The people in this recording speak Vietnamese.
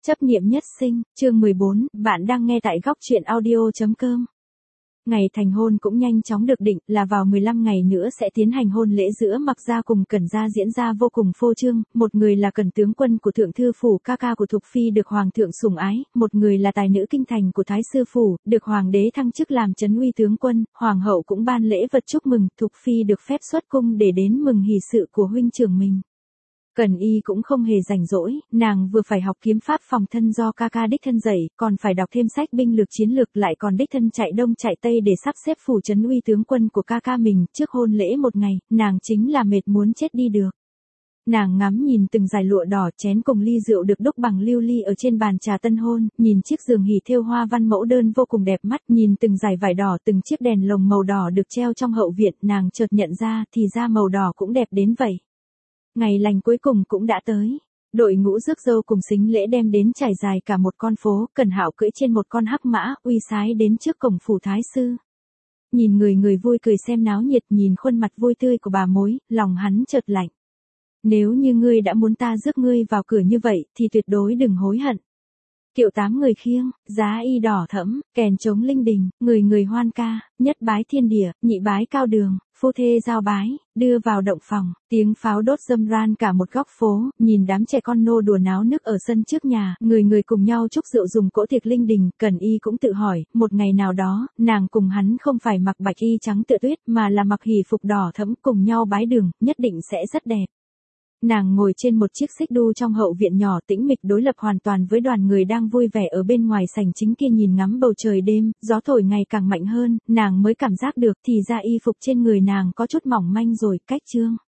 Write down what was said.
Chấp niệm nhất sinh, chương 14, bạn đang nghe tại góc truyện audio.com. Ngày thành hôn cũng nhanh chóng được định là vào 15 ngày nữa sẽ tiến hành hôn lễ giữa Mặc Gia cùng Cẩn Gia diễn ra vô cùng phô trương, một người là Cẩn tướng quân của Thượng Thư Phủ ca ca của Thục Phi được Hoàng thượng sủng ái, một người là tài nữ kinh thành của Thái Sư Phủ, được Hoàng đế thăng chức làm trấn uy tướng quân, Hoàng hậu cũng ban lễ vật chúc mừng, Thục Phi được phép xuất cung để đến mừng hỷ sự của huynh trưởng mình. Cẩn Y cũng không hề rảnh rỗi, nàng vừa phải học kiếm pháp phòng thân do ca ca đích thân dạy, còn phải đọc thêm sách binh lược chiến lược lại còn đích thân chạy đông chạy tây để sắp xếp phủ trấn uy tướng quân của ca ca mình, trước hôn lễ một ngày, nàng chính là mệt muốn chết đi được. Nàng ngắm nhìn từng dải lụa đỏ chén cùng ly rượu được đúc bằng lưu ly ở trên bàn trà tân hôn, nhìn chiếc giường hỷ thêu hoa văn mẫu đơn vô cùng đẹp mắt, nhìn từng dải vải đỏ từng chiếc đèn lồng màu đỏ được treo trong hậu viện, nàng chợt nhận ra thì ra màu đỏ cũng đẹp đến vậy. Ngày lành cuối cùng cũng đã tới. Đội ngũ rước dâu cùng sính lễ đem đến trải dài cả một con phố, Cẩn Hạo cưỡi trên một con hắc mã, uy sái đến trước cổng phủ thái sư. Nhìn người vui cười xem náo nhiệt, nhìn khuôn mặt vui tươi của bà mối, lòng hắn chợt lạnh. Nếu như ngươi đã muốn ta rước ngươi vào cửa như vậy, thì tuyệt đối đừng hối hận. Kiệu 8 người khiêng, giá y đỏ thẫm, kèn trống linh đình, người hoan ca, nhất bái thiên địa, nhị bái cao đường, phu thê giao bái, đưa vào động phòng, tiếng pháo đốt râm ran cả một góc phố, nhìn đám trẻ con nô đùa náo nức ở sân trước nhà, người cùng nhau chúc rượu dùng cỗ tiệc linh đình, Cẩn Y cũng tự hỏi, một ngày nào đó, nàng cùng hắn không phải mặc bạch y trắng tựa tuyết mà là mặc hỷ phục đỏ thẫm cùng nhau bái đường, nhất định sẽ rất đẹp. Nàng ngồi trên một chiếc xích đu trong hậu viện nhỏ tĩnh mịch đối lập hoàn toàn với đoàn người đang vui vẻ ở bên ngoài sảnh chính kia nhìn ngắm bầu trời đêm, gió thổi ngày càng mạnh hơn, nàng mới cảm giác được thì ra y phục trên người nàng có chút mỏng manh rồi, cách chương.